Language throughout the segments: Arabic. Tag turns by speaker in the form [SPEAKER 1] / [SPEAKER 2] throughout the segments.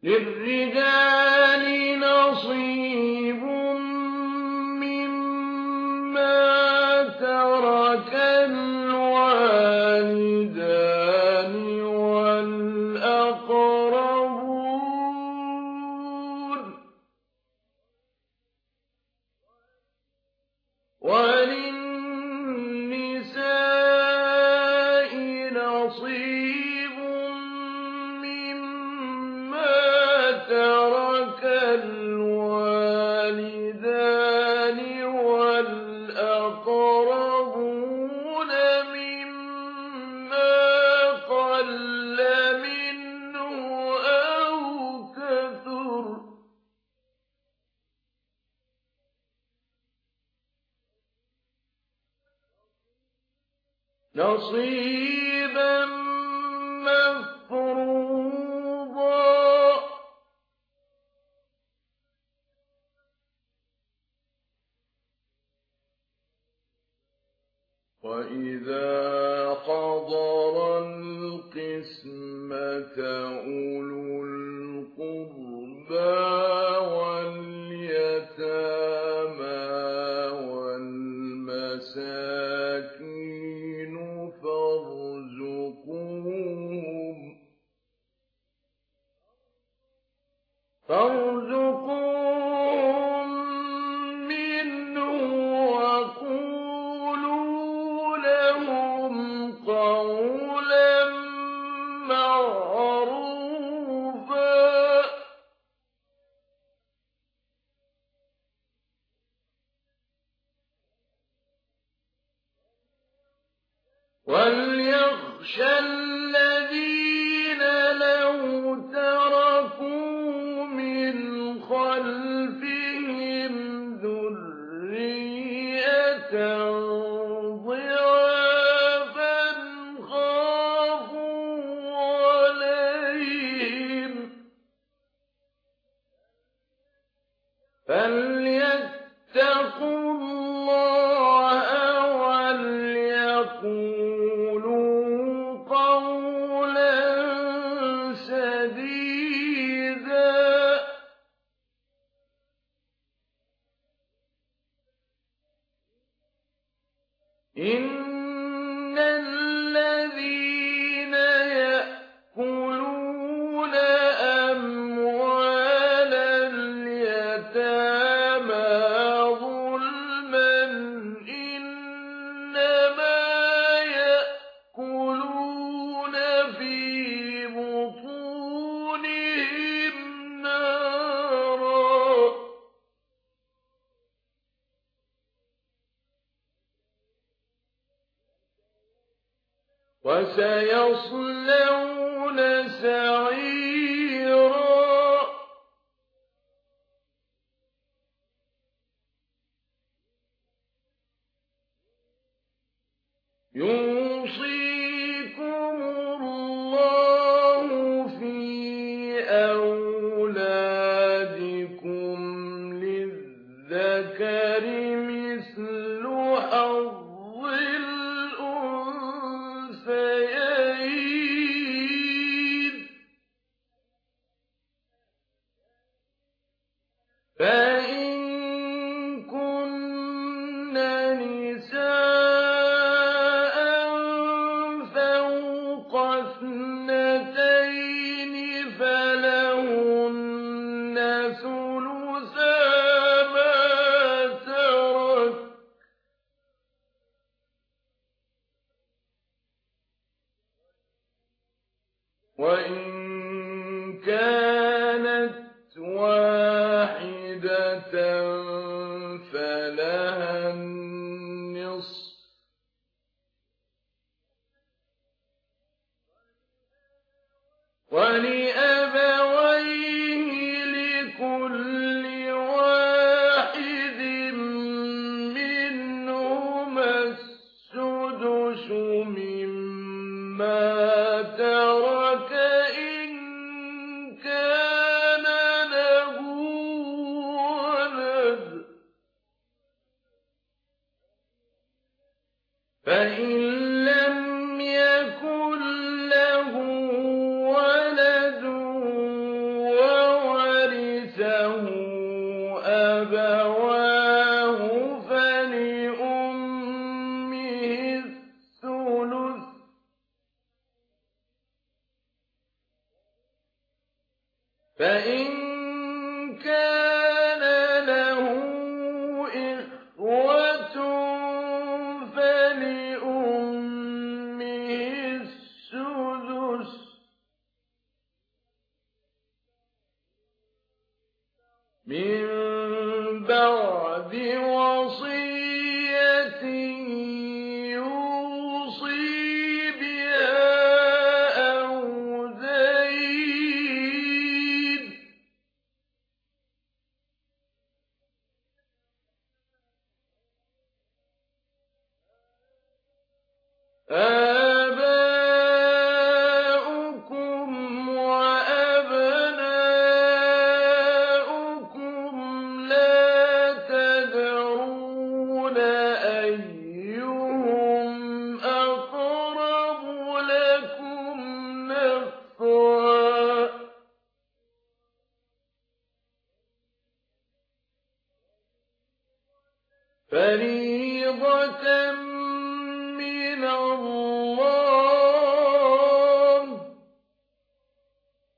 [SPEAKER 1] لِّلرِّجَالِ نَصِيبٌ مِّمَّا تَرَكَ الْوَالِدَانِ وَالْأَقْرَبُونَ ۚ وَلِلنِّسَاءِ نَصِيبٌ مِّمَّا تَرَكَ الْوَالِدَانِ وَالْأَقْرَبُونَ مِمَّا قَلَّ مِنْهُ أَوْ كَثُرَ ۚ نَصِيبًا مَّفْرُوضًا. وَإِذَا حَضَرَ الْقِسْمَةَ أُولُو الْقُرْبَىٰ وَالْيَتَامَىٰ وَالْمَسَاكِينُ فَارْزُقُوهُم مِّنْهُ وَقُولُوا لَهُمْ قَوْلًا مَّعْرُوفًا. وَلْيَخْشَ الَّذِينَ لَوْ تَرَكُوا مِنْ خَلْفِهِمْ ذُرِّيَّةً ضِعَافًا خَافُوا عَلَيْهِمْ فَلْيَتَّقُوا اللَّهَ وَلْيَقُولُوا قَوْلًا سَدِيدًا. إِنَّ الَّذِينَ يَأْكُلُونَ أَمْوَالَ الْيَتَامَىٰ ظُلْمًا إِنَّمَا يَأْكُلُونَ فِي بُطُونِهِمْ نَارًا ۖ وَسَيَصْلَوْنَ سَعِيرًا. يُوصِيكُمُ اللَّهُ فِي أَوْلَادِكُمْ ۖ لِلذَّكَرِ مِثْلُ حَظِّ الْأُنثَيَيْنِ ۚ فَإِن كُنَّ نِسَاءً فَوْقَ اثْنَتَيْنِ فَلَهُنَّ ثُلُثَا مَا تَرَكَ ۖ وَإِن كَانَتْ وَاحِدَةً فَلَهَا النِّصْفُ ۚ وَلِأَبَوَيْهِ لِكُلِّ وَاحِدٍ مِّنْهُمَا السُّدُسُ مِمَّا تَرَكَ إِن كَانَ لَهُ وَلَدٌ ۚ فَإِن لَّمْ يَكُن لَّهُ وَلَدٌ فإن كان له إخوة فلأمه السدس من بعد وصية يوصي بها أو دين آباؤكم وأبناؤكم لا تدرون أيهم أقرب لكم نفعا فريضة من الله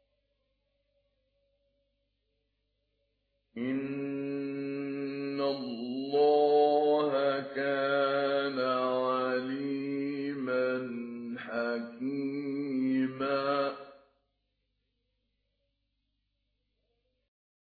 [SPEAKER 1] إن الله